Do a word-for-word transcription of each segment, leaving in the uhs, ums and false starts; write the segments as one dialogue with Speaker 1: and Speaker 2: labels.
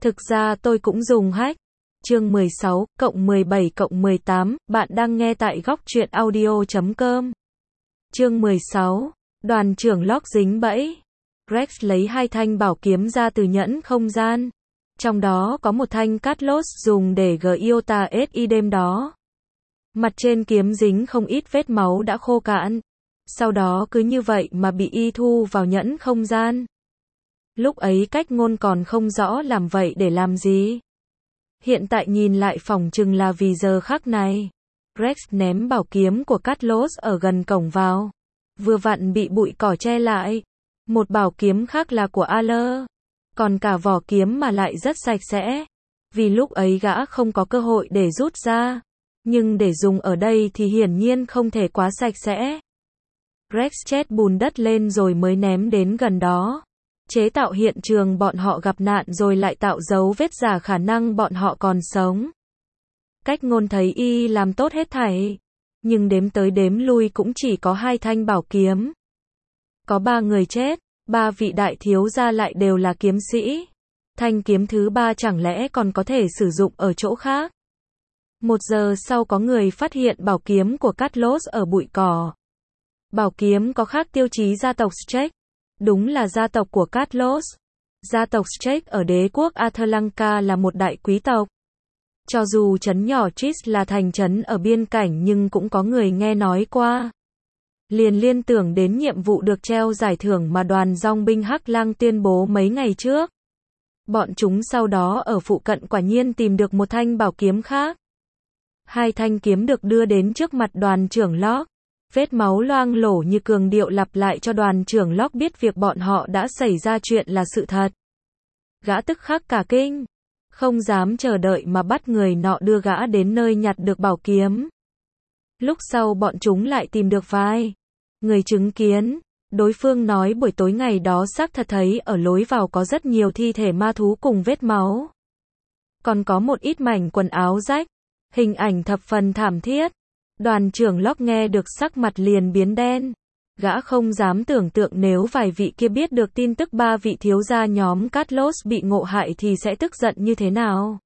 Speaker 1: Thực ra tôi cũng dùng hack. Chương mười sáu, cộng mười bảy cộng mười tám, bạn đang nghe tại góc truyện audio chấm com. Chương mười sáu, đoàn trưởng Locke dính bẫy. Rex lấy hai thanh bảo kiếm ra từ nhẫn không gian. Trong đó có một thanh Carlos dùng để gờ Iota ét i đêm đó. Mặt trên kiếm dính không ít vết máu đã khô cạn. Sau đó cứ như vậy mà bị y thu vào nhẫn không gian. Lúc ấy Cách Ngôn còn không rõ làm vậy để làm gì. Hiện tại nhìn lại phỏng chừng là vì giờ khắc này. Rex ném bảo kiếm của Carlos ở gần cổng vào. Vừa vặn bị bụi cỏ che lại. Một bảo kiếm khác là của Aller. Còn cả vỏ kiếm mà lại rất sạch sẽ. Vì lúc ấy gã không có cơ hội để rút ra. Nhưng để dùng ở đây thì hiển nhiên không thể quá sạch sẽ. Rex chết bùn đất lên rồi mới ném đến gần đó. Chế tạo hiện trường bọn họ gặp nạn rồi lại tạo dấu vết giả khả năng bọn họ còn sống. Cách Ngôn thấy y làm tốt hết thảy. Nhưng đếm tới đếm lui cũng chỉ có hai thanh bảo kiếm. Có ba người chết, ba vị đại thiếu gia lại đều là kiếm sĩ. Thanh kiếm thứ ba chẳng lẽ còn có thể sử dụng ở chỗ khác. Một giờ sau có người phát hiện bảo kiếm của Carlos ở bụi cỏ. Bảo kiếm có khác tiêu chí gia tộc Strake. Đúng là gia tộc của Carlos. Gia tộc Strake ở đế quốc Athlanka là một đại quý tộc. Cho dù trấn nhỏ Tris là thành trấn ở biên cảnh nhưng cũng có người nghe nói qua. Liền liên tưởng đến nhiệm vụ được treo giải thưởng mà đoàn dòng binh Hắc Lang tuyên bố mấy ngày trước. Bọn chúng sau đó ở phụ cận quả nhiên tìm được một thanh bảo kiếm khác. Hai thanh kiếm được đưa đến trước mặt đoàn trưởng Locke. Vết máu loang lổ như cường điệu lặp lại cho đoàn trưởng Locke biết việc bọn họ đã xảy ra chuyện là sự thật. Gã tức khắc cả kinh. Không dám chờ đợi mà bắt người nọ đưa gã đến nơi nhặt được bảo kiếm. Lúc sau bọn chúng lại tìm được vài người chứng kiến. Đối phương nói buổi tối ngày đó xác thật thấy ở lối vào có rất nhiều thi thể ma thú cùng vết máu. Còn có một ít mảnh quần áo rách. Hình ảnh thập phần thảm thiết. Đoàn trưởng Locke nghe được sắc mặt liền biến đen. Gã không dám tưởng tượng nếu vài vị kia biết được tin tức ba vị thiếu gia nhóm Carlos bị ngộ hại thì sẽ tức giận như thế nào.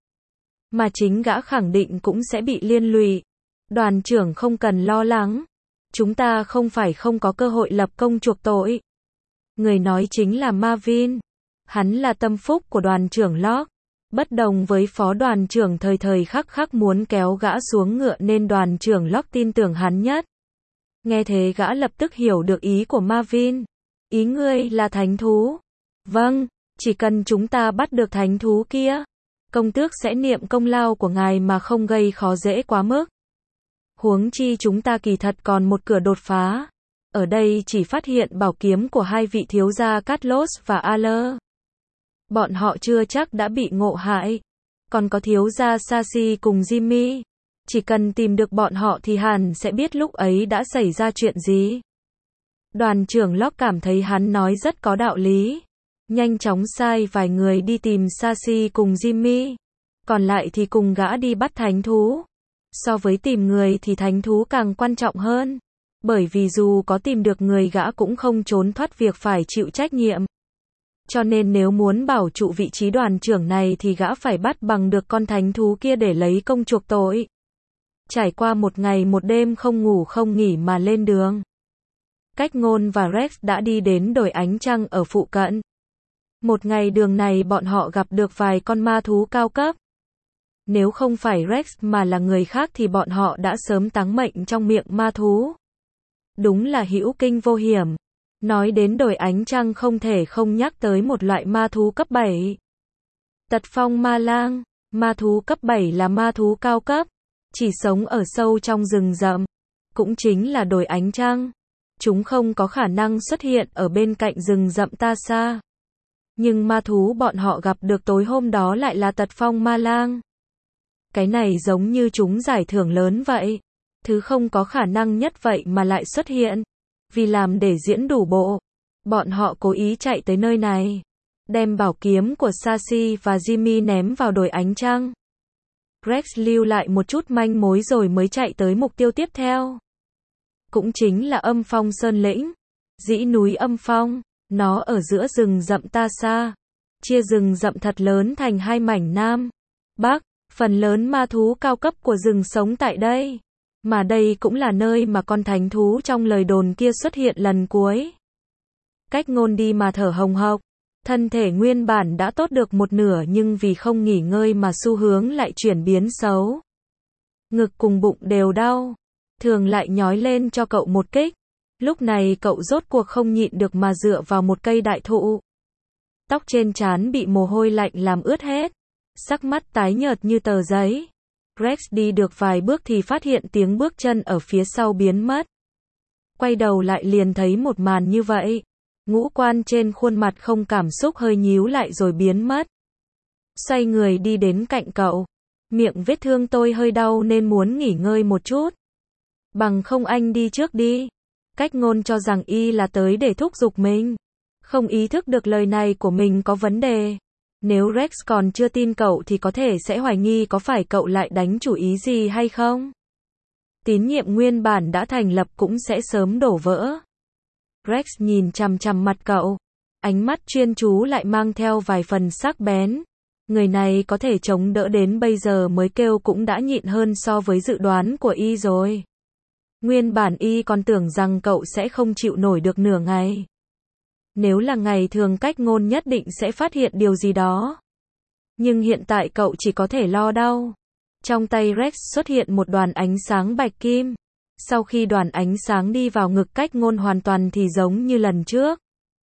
Speaker 1: Mà chính gã khẳng định cũng sẽ bị liên lụy. Đoàn trưởng không cần lo lắng. Chúng ta không phải không có cơ hội lập công chuộc tội. Người nói chính là Marvin. Hắn là tâm phúc của đoàn trưởng Locke. Bất đồng với phó đoàn trưởng thời thời khắc khắc muốn kéo gã xuống ngựa nên đoàn trưởng Locke tin tưởng hắn nhất. Nghe thế gã lập tức hiểu được ý của Marvin. Ý ngươi là thánh thú. Vâng, chỉ cần chúng ta bắt được thánh thú kia. Công tước sẽ niệm công lao của ngài mà không gây khó dễ quá mức. Huống chi chúng ta kỳ thật còn một cửa đột phá. Ở đây chỉ phát hiện bảo kiếm của hai vị thiếu gia Carlos và Aller. Bọn họ chưa chắc đã bị ngộ hại. Còn có thiếu gia Sashi cùng Jimmy. Chỉ cần tìm được bọn họ thì hẳn sẽ biết lúc ấy đã xảy ra chuyện gì. Đoàn trưởng Locke cảm thấy hắn nói rất có đạo lý. Nhanh chóng sai vài người đi tìm Sashi cùng Jimmy. Còn lại thì cùng gã đi bắt thánh thú. So với tìm người thì thánh thú càng quan trọng hơn. Bởi vì dù có tìm được người gã cũng không trốn thoát việc phải chịu trách nhiệm. Cho nên nếu muốn bảo trụ vị trí đoàn trưởng này thì gã phải bắt bằng được con thánh thú kia để lấy công chuộc tội. Trải qua một ngày một đêm không ngủ không nghỉ mà lên đường. Cách Ngôn và Rex đã đi đến đồi ánh trăng ở phụ cận. Một ngày đường này bọn họ gặp được vài con ma thú cao cấp. Nếu không phải Rex mà là người khác thì bọn họ đã sớm táng mệnh trong miệng ma thú. Đúng là hữu kinh vô hiểm. Nói đến đồi ánh trăng không thể không nhắc tới một loại ma thú cấp bảy. Tật phong ma lang. Ma thú cấp bảy là ma thú cao cấp. Chỉ sống ở sâu trong rừng rậm. Cũng chính là đồi ánh trăng. Chúng không có khả năng xuất hiện ở bên cạnh rừng rậm ta xa. Nhưng ma thú bọn họ gặp được tối hôm đó lại là tật phong ma lang. Cái này giống như chúng giải thưởng lớn vậy. Thứ không có khả năng nhất vậy mà lại xuất hiện. Vì làm để diễn đủ bộ. Bọn họ cố ý chạy tới nơi này. Đem bảo kiếm của Sashi và Jimmy ném vào đồi ánh trăng. Rex lưu lại một chút manh mối rồi mới chạy tới mục tiêu tiếp theo. Cũng chính là Âm Phong Sơn Lĩnh. Dĩ núi Âm Phong. Nó ở giữa rừng rậm ta xa. chia rừng rậm thật lớn thành hai mảnh Nam, Bắc, phần lớn ma thú cao cấp của rừng sống tại đây. Mà đây cũng là nơi mà con thánh thú trong lời đồn kia xuất hiện lần cuối. Cách Ngôn đi mà thở hồng hộc, thân thể nguyên bản đã tốt được một nửa nhưng vì không nghỉ ngơi mà xu hướng lại chuyển biến xấu. Ngực cùng bụng đều đau, thường lại nhói lên cho cậu một kích. Lúc này cậu rốt cuộc không nhịn được mà dựa vào một cây đại thụ. Tóc trên trán bị mồ hôi lạnh làm ướt hết, sắc mắt tái nhợt như tờ giấy. Rex đi được vài bước thì phát hiện tiếng bước chân ở phía sau biến mất. Quay đầu lại liền thấy một màn như vậy. Ngũ quan trên khuôn mặt không cảm xúc hơi nhíu lại rồi biến mất. Xoay người đi đến cạnh cậu. Miệng vết thương tôi hơi đau nên muốn nghỉ ngơi một chút. Bằng không anh đi trước đi. Cách Ngôn cho rằng y là tới để thúc giục mình. Không ý thức được lời này của mình có vấn đề. Nếu Rex còn chưa tin cậu thì có thể sẽ hoài nghi có phải cậu lại đánh chủ ý gì hay không. Tín nhiệm nguyên bản đã thành lập cũng sẽ sớm đổ vỡ. Rex nhìn chằm chằm mặt cậu. Ánh mắt chuyên chú lại mang theo vài phần sắc bén. Người này có thể chống đỡ đến bây giờ mới kêu cũng đã nhịn hơn so với dự đoán của y rồi. Nguyên bản y còn tưởng rằng cậu sẽ không chịu nổi được nửa ngày. Nếu là ngày thường Cách Ngôn nhất định sẽ phát hiện điều gì đó. Nhưng hiện tại cậu chỉ có thể lo đau. Trong tay Rex xuất hiện một đoàn ánh sáng bạch kim. Sau khi đoàn ánh sáng đi vào ngực Cách Ngôn hoàn toàn thì giống như lần trước.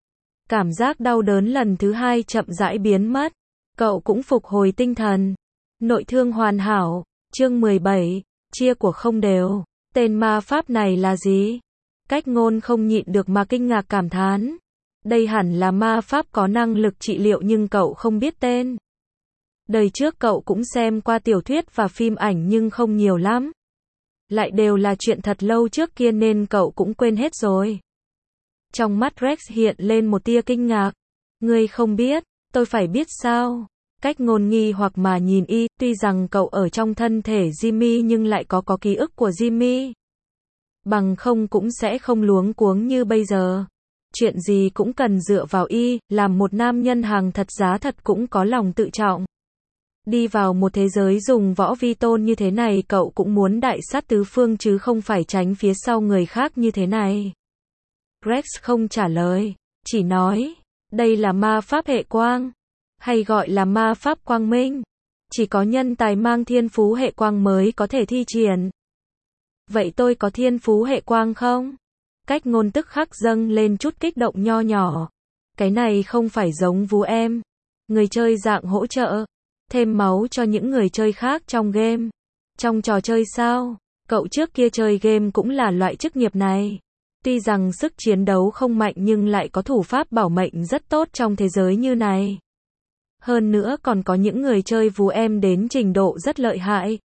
Speaker 1: Cảm giác đau đớn lần thứ hai chậm rãi biến mất. Cậu cũng phục hồi tinh thần. Nội thương hoàn hảo. Chương mười bảy. Chia của không đều. Tên ma pháp này là gì? Cách Ngôn không nhịn được mà kinh ngạc cảm thán. Đây hẳn là ma pháp có năng lực trị liệu nhưng cậu không biết tên. Đời trước cậu cũng xem qua tiểu thuyết và phim ảnh nhưng không nhiều lắm. Lại đều là chuyện thật lâu trước kia nên cậu cũng quên hết rồi. Trong mắt Rex hiện lên một tia kinh ngạc. Ngươi không biết, tôi phải biết sao? Cách Ngôn nghi hoặc mà nhìn y, tuy rằng cậu ở trong thân thể Jimmy nhưng lại có có ký ức của Jimmy. Bằng không cũng sẽ không luống cuống như bây giờ. Chuyện gì cũng cần dựa vào y, làm một nam nhân hàng thật giá thật cũng có lòng tự trọng. Đi vào một thế giới dùng võ vi tôn như thế này cậu cũng muốn đại sát tứ phương chứ không phải tránh phía sau người khác như thế này. Rex không trả lời, chỉ nói, đây là ma pháp hệ quang, hay gọi là ma pháp quang minh. Chỉ có nhân tài mang thiên phú hệ quang mới có thể thi triển. Vậy tôi có thiên phú hệ quang không? Cách Ngôn tức khắc dâng lên chút kích động nho nhỏ. Cái này không phải giống vú em. Người chơi dạng hỗ trợ. Thêm máu cho những người chơi khác trong game. Trong trò chơi sao? Cậu trước kia chơi game cũng là loại chức nghiệp này. Tuy rằng sức chiến đấu không mạnh nhưng lại có thủ pháp bảo mệnh rất tốt trong thế giới như này. Hơn nữa còn có những người chơi vú em đến trình độ rất lợi hại.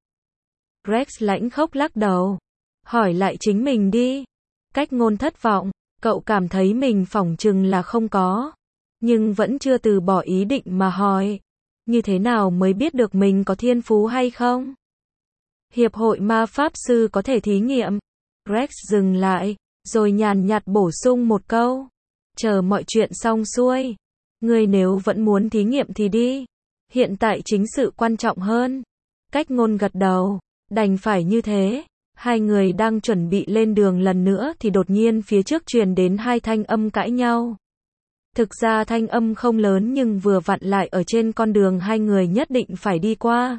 Speaker 1: Rex lãnh khốc lắc đầu. Hỏi lại chính mình đi. Cách Ngôn thất vọng. Cậu cảm thấy mình phỏng chừng là không có. Nhưng vẫn chưa từ bỏ ý định mà hỏi. Như thế nào mới biết được mình có thiên phú hay không? Hiệp hội ma pháp sư có thể thí nghiệm. Rex dừng lại, rồi nhàn nhạt bổ sung một câu. Chờ mọi chuyện xong xuôi. Ngươi nếu vẫn muốn thí nghiệm thì đi. Hiện tại chính sự quan trọng hơn. Cách Ngôn gật đầu. Đành phải như thế. Hai người đang chuẩn bị lên đường lần nữa thì đột nhiên phía trước truyền đến hai thanh âm cãi nhau. Thực ra thanh âm không lớn nhưng vừa vặn lại ở trên con đường hai người nhất định phải đi qua.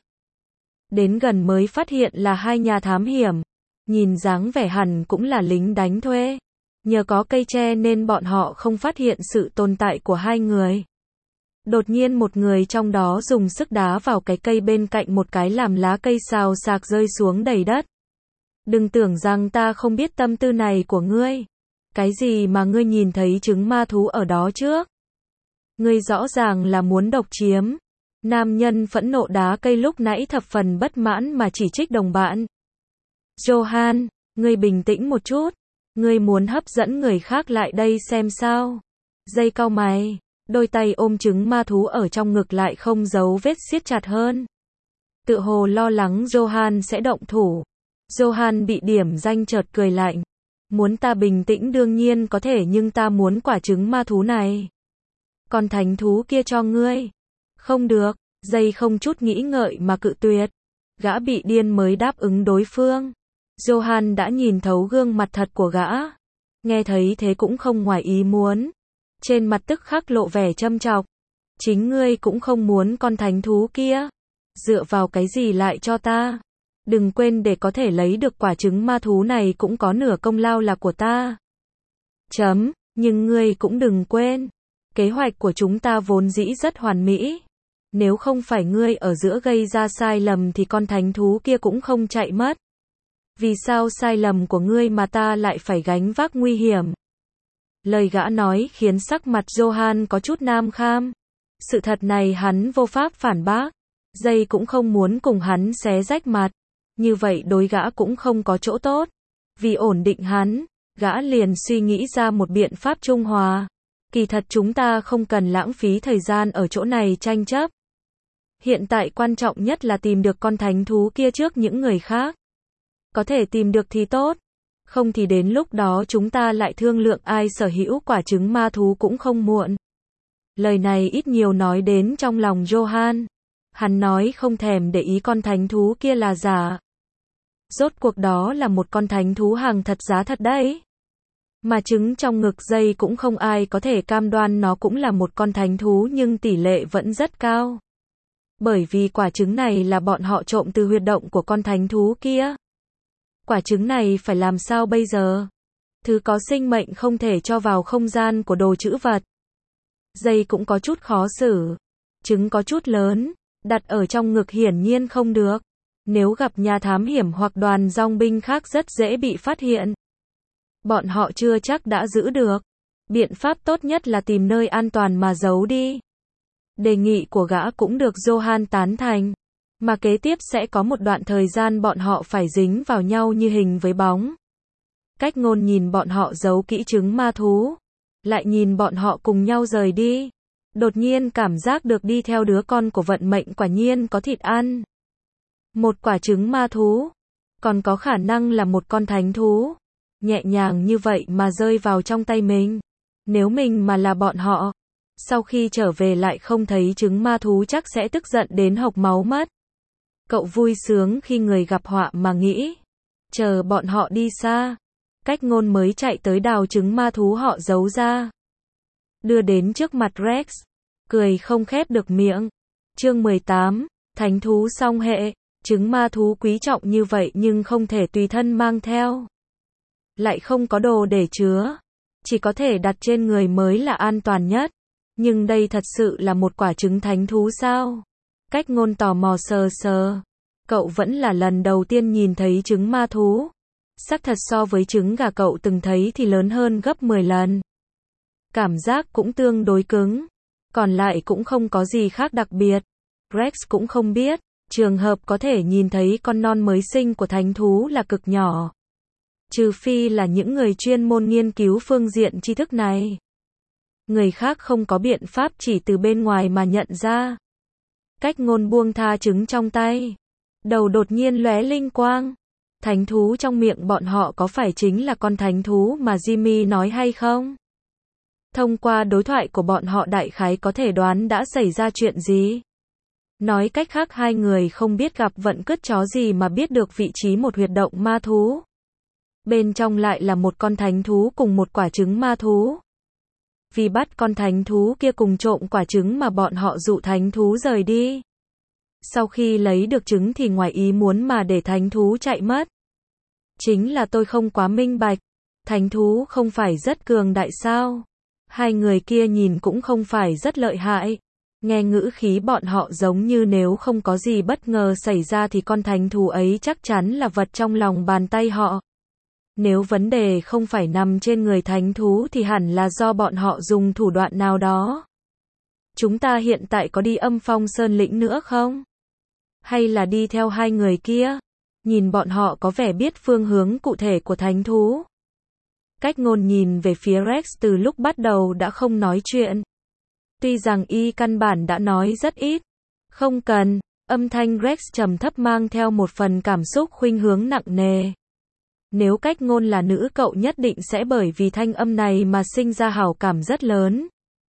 Speaker 1: Đến gần mới phát hiện là hai nhà thám hiểm. Nhìn dáng vẻ hẳn cũng là lính đánh thuê. Nhờ có cây tre nên bọn họ không phát hiện sự tồn tại của hai người. Đột nhiên một người trong đó dùng sức đá vào cái cây bên cạnh một cái làm lá cây xào xạc rơi xuống đầy đất. Đừng tưởng rằng ta không biết tâm tư này của ngươi. Cái gì mà ngươi nhìn thấy trứng ma thú ở đó trước? Ngươi rõ ràng là muốn độc chiếm. Nam nhân phẫn nộ đá cây lúc nãy thập phần bất mãn mà chỉ trích đồng bạn. Johan, ngươi bình tĩnh một chút. Ngươi muốn hấp dẫn người khác lại đây xem sao? Dây cau mày, đôi tay ôm trứng ma thú ở trong ngực lại không giấu vết siết chặt hơn. Tự hồ lo lắng Johan sẽ động thủ. Johan bị điểm danh chợt cười lạnh. Muốn ta bình tĩnh đương nhiên có thể nhưng ta muốn quả trứng ma thú này. Con thánh thú kia cho ngươi. Không được, Dây không chút nghĩ ngợi mà cự tuyệt. Gã bị điên mới đáp ứng đối phương. Johan đã nhìn thấu gương mặt thật của gã. Nghe thấy thế cũng không ngoài ý muốn. Trên mặt tức khắc lộ vẻ châm chọc. Chính ngươi cũng không muốn con thánh thú kia. Dựa vào cái gì lại cho ta? Đừng quên để có thể lấy được quả trứng ma thú này cũng có nửa công lao là của ta. Chấm, nhưng ngươi cũng đừng quên. Kế hoạch của chúng ta vốn dĩ rất hoàn mỹ. Nếu không phải ngươi ở giữa gây ra sai lầm thì con thánh thú kia cũng không chạy mất. Vì sao sai lầm của ngươi mà ta lại phải gánh vác nguy hiểm? Lời gã nói khiến sắc mặt Johan có chút nam kham. Sự thật này hắn vô pháp phản bác. Dây cũng không muốn cùng hắn xé rách mặt. Như vậy đối gã cũng không có chỗ tốt. Vì ổn định hắn, gã liền suy nghĩ ra một biện pháp trung hòa. Kỳ thật chúng ta không cần lãng phí thời gian ở chỗ này tranh chấp. Hiện tại quan trọng nhất là tìm được con thánh thú kia trước những người khác. Có thể tìm được thì tốt. Không thì đến lúc đó chúng ta lại thương lượng ai sở hữu quả trứng ma thú cũng không muộn. Lời này ít nhiều nói đến trong lòng Johan. Hắn nói không thèm để ý con thánh thú kia là giả. Rốt cuộc đó là một con thánh thú hàng thật giá thật đấy. Mà trứng trong ngực Dây cũng không ai có thể cam đoan nó cũng là một con thánh thú nhưng tỷ lệ vẫn rất cao. Bởi vì quả trứng này là bọn họ trộm từ huyệt động của con thánh thú kia. Quả trứng này phải làm sao bây giờ? Thứ có sinh mệnh không thể cho vào không gian của đồ trữ vật. Dây cũng có chút khó xử. Trứng có chút lớn, đặt ở trong ngực hiển nhiên không được. Nếu gặp nhà thám hiểm hoặc đoàn dòng binh khác rất dễ bị phát hiện. Bọn họ chưa chắc đã giữ được. Biện pháp tốt nhất là tìm nơi an toàn mà giấu đi. Đề nghị của gã cũng được Johan tán thành. Mà kế tiếp sẽ có một đoạn thời gian bọn họ phải dính vào nhau như hình với bóng. Cách Ngôn nhìn bọn họ giấu kỹ trứng ma thú. Lại nhìn bọn họ cùng nhau rời đi. Đột nhiên cảm giác được đi theo đứa con của vận mệnh quả nhiên có thịt ăn. Một quả trứng ma thú. Còn có khả năng là một con thánh thú. Nhẹ nhàng như vậy mà rơi vào trong tay mình. Nếu mình mà là bọn họ. Sau khi trở về lại không thấy trứng ma thú chắc sẽ tức giận đến hộc máu mất. Cậu vui sướng khi người gặp họa mà nghĩ. Chờ bọn họ đi xa. Cách Ngôn mới chạy tới đào trứng ma thú họ giấu ra. Đưa đến trước mặt Rex. Cười không khép được miệng. Chương mười tám. Thánh thú song hệ. Trứng ma thú quý trọng như vậy nhưng không thể tùy thân mang theo. Lại không có đồ để chứa. Chỉ có thể đặt trên người mới là an toàn nhất. Nhưng đây thật sự là một quả trứng thánh thú sao? Cách Ngôn tò mò sờ sờ. Cậu vẫn là lần đầu tiên nhìn thấy trứng ma thú. Xác thật so với trứng gà cậu từng thấy thì lớn hơn gấp mười lần. Cảm giác cũng tương đối cứng. Còn lại cũng không có gì khác đặc biệt. Rex cũng không biết. Trường hợp có thể nhìn thấy con non mới sinh của thánh thú là cực nhỏ. Trừ phi là những người chuyên môn nghiên cứu phương diện tri thức này. Người khác không có biện pháp chỉ từ bên ngoài mà nhận ra. Cách Ngôn buông tha trứng trong tay. Đầu đột nhiên lóe linh quang. Thánh thú trong miệng bọn họ có phải chính là con thánh thú mà Jimmy nói hay không? Thông qua đối thoại của bọn họ đại khái có thể đoán đã xảy ra chuyện gì. Nói cách khác hai người không biết gặp vận cứt chó gì mà biết được vị trí một huyệt động ma thú. Bên trong lại là một con thánh thú cùng một quả trứng ma thú. Vì bắt con thánh thú kia cùng trộm quả trứng mà bọn họ dụ thánh thú rời đi. Sau khi lấy được trứng thì ngoài ý muốn mà để thánh thú chạy mất. Chính là tôi không quá minh bạch. Thánh thú không phải rất cường đại sao? Hai người kia nhìn cũng không phải rất lợi hại. Nghe ngữ khí bọn họ giống như nếu không có gì bất ngờ xảy ra thì con thánh thú ấy chắc chắn là vật trong lòng bàn tay họ. Nếu vấn đề không phải nằm trên người thánh thú thì hẳn là do bọn họ dùng thủ đoạn nào đó. Chúng ta hiện tại có đi Âm Phong Sơn lĩnh nữa không? Hay là đi theo hai người kia? Nhìn bọn họ có vẻ biết phương hướng cụ thể của thánh thú. Cách Ngôn nhìn về phía Rex từ lúc bắt đầu đã không nói chuyện. Tuy rằng y căn bản đã nói rất ít. Không cần, âm thanh Rex trầm thấp mang theo một phần cảm xúc khuynh hướng nặng nề. Nếu Cách Ngôn là nữ cậu nhất định sẽ bởi vì thanh âm này mà sinh ra hảo cảm rất lớn.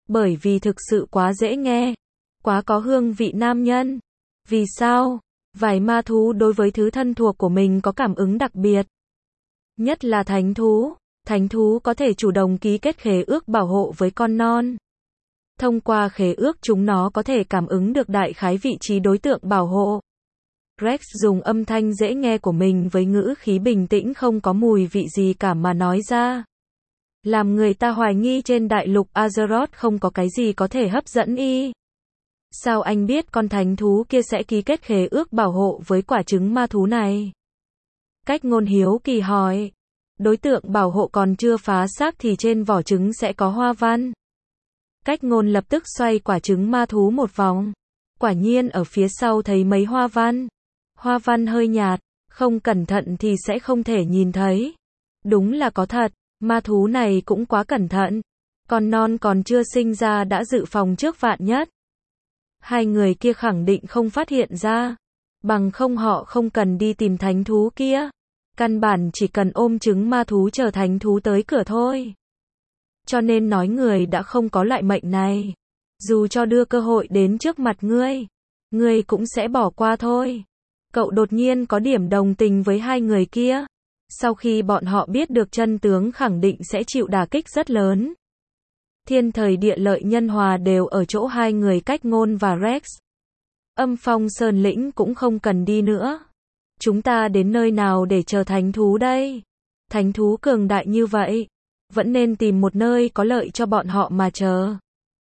Speaker 1: Bởi vì thực sự quá dễ nghe, quá có hương vị nam nhân. Vì sao? Vài ma thú đối với thứ thân thuộc của mình có cảm ứng đặc biệt. Nhất là thánh thú. Thánh thú có thể chủ động ký kết khế ước bảo hộ với con non. Thông qua khế ước chúng nó có thể cảm ứng được đại khái vị trí đối tượng bảo hộ. Rex dùng âm thanh dễ nghe của mình với ngữ khí bình tĩnh không có mùi vị gì cả mà nói ra. Làm người ta hoài nghi trên đại lục Azeroth không có cái gì có thể hấp dẫn y. Sao anh biết con thánh thú kia sẽ ký kết khế ước bảo hộ với quả trứng ma thú này? Cách Ngôn hiếu kỳ hỏi. Đối tượng bảo hộ còn chưa phá xác thì trên vỏ trứng sẽ có hoa văn. Cách Ngôn lập tức xoay quả trứng ma thú một vòng. Quả nhiên ở phía sau thấy mấy hoa văn. Hoa văn hơi nhạt, không cẩn thận thì sẽ không thể nhìn thấy. Đúng là có thật, ma thú này cũng quá cẩn thận. Con non còn chưa sinh ra đã dự phòng trước vạn nhất. Hai người kia khẳng định không phát hiện ra. Bằng không họ không cần đi tìm thánh thú kia. Căn bản chỉ cần ôm trứng ma thú chờ thánh thú tới cửa thôi. Cho nên nói người đã không có loại mệnh này. Dù cho đưa cơ hội đến trước mặt ngươi, ngươi cũng sẽ bỏ qua thôi. Cậu đột nhiên có điểm đồng tình với hai người kia. Sau khi bọn họ biết được chân tướng khẳng định sẽ chịu đả kích rất lớn. Thiên thời địa lợi nhân hòa đều ở chỗ hai người Cách Ngôn và Rex. Âm Phong Sơn Lĩnh cũng không cần đi nữa. Chúng ta đến nơi nào để chờ thánh thú đây? Thánh thú cường đại như vậy, vẫn nên tìm một nơi có lợi cho bọn họ mà chờ.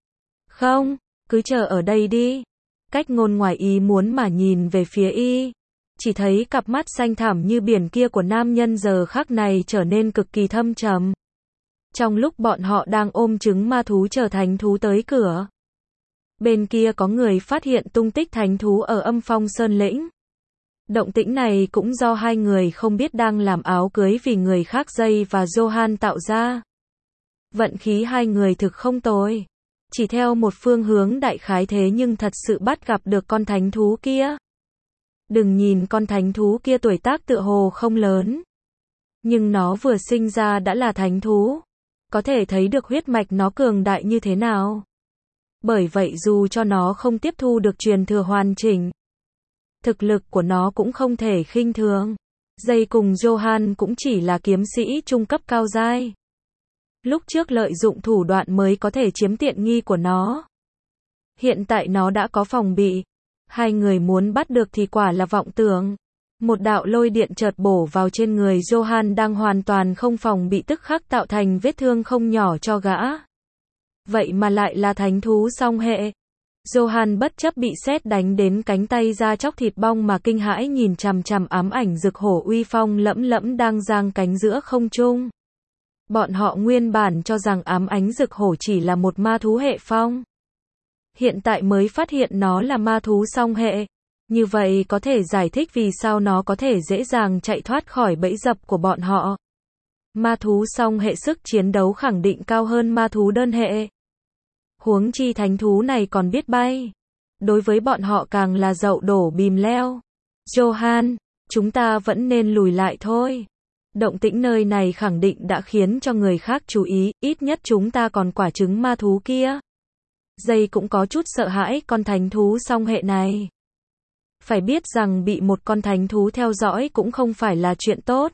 Speaker 1: Không, cứ chờ ở đây đi. Cách Ngôn ngoài ý muốn mà nhìn về phía y. Chỉ thấy cặp mắt xanh thẳm như biển kia của nam nhân giờ khắc này trở nên cực kỳ thâm trầm. Trong lúc bọn họ đang ôm trứng ma thú chờ thánh thú tới cửa, bên kia có người phát hiện tung tích thánh thú ở Âm Phong Sơn Lĩnh. Động tĩnh này cũng do hai người không biết đang làm áo cưới vì người khác Jay và Johan tạo ra. Vận khí hai người thực không tồi. Chỉ theo một phương hướng đại khái thế nhưng thật sự bắt gặp được con thánh thú kia. Đừng nhìn con thánh thú kia tuổi tác tựa hồ không lớn. Nhưng nó vừa sinh ra đã là thánh thú. Có thể thấy được huyết mạch nó cường đại như thế nào. Bởi vậy dù cho nó không tiếp thu được truyền thừa hoàn chỉnh, thực lực của nó cũng không thể khinh thường. Jay cùng Johan cũng chỉ là kiếm sĩ trung cấp cao giai. Lúc trước lợi dụng thủ đoạn mới có thể chiếm tiện nghi của nó. Hiện tại nó đã có phòng bị. Hai người muốn bắt được thì quả là vọng tưởng. Một đạo lôi điện chợt bổ vào trên người Johan đang hoàn toàn không phòng bị, tức khắc tạo thành vết thương không nhỏ cho gã. Vậy mà lại là thánh thú song hệ. Johan bất chấp bị sét đánh đến cánh tay da chóc thịt bong mà kinh hãi nhìn chằm chằm ám ảnh rực hổ uy phong lẫm lẫm đang giang cánh giữa không trung. Bọn họ nguyên bản cho rằng ám ánh rực hổ chỉ là một ma thú hệ phong. Hiện tại mới phát hiện nó là ma thú song hệ. Như vậy có thể giải thích vì sao nó có thể dễ dàng chạy thoát khỏi bẫy dập của bọn họ. Ma thú song hệ sức chiến đấu khẳng định cao hơn ma thú đơn hệ. Huống chi thánh thú này còn biết bay. Đối với bọn họ càng là dậu đổ bìm leo. Johan, chúng ta vẫn nên lùi lại thôi. Động tĩnh nơi này khẳng định đã khiến cho người khác chú ý, ít nhất chúng ta còn quả trứng ma thú kia. Jay cũng có chút sợ hãi con thánh thú song hệ này. Phải biết rằng bị một con thánh thú theo dõi cũng không phải là chuyện tốt.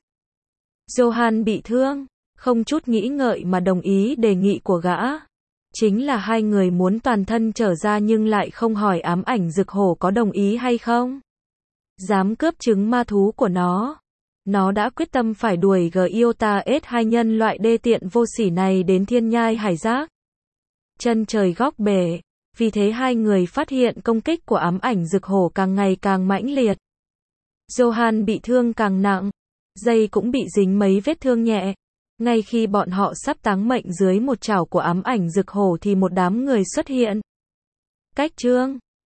Speaker 1: Johan bị thương, không chút nghĩ ngợi mà đồng ý đề nghị của gã. Chính là hai người muốn toàn thân trở ra nhưng lại không hỏi ám ảnh rực hổ có đồng ý hay không. Dám cướp trứng ma thú của nó. Nó đã quyết tâm phải đuổi Giota S hai nhân loại đê tiện vô sỉ này đến thiên nhai hải giác. Chân trời góc bể. Vì thế hai người phát hiện công kích của ám ảnh rực hổ càng ngày càng mãnh liệt. Johan bị thương càng nặng. Jay cũng bị dính mấy vết thương nhẹ. Ngay khi bọn họ sắp táng mệnh dưới một chảo của ám ảnh rực hổ thì một đám người xuất hiện. Cách Trương,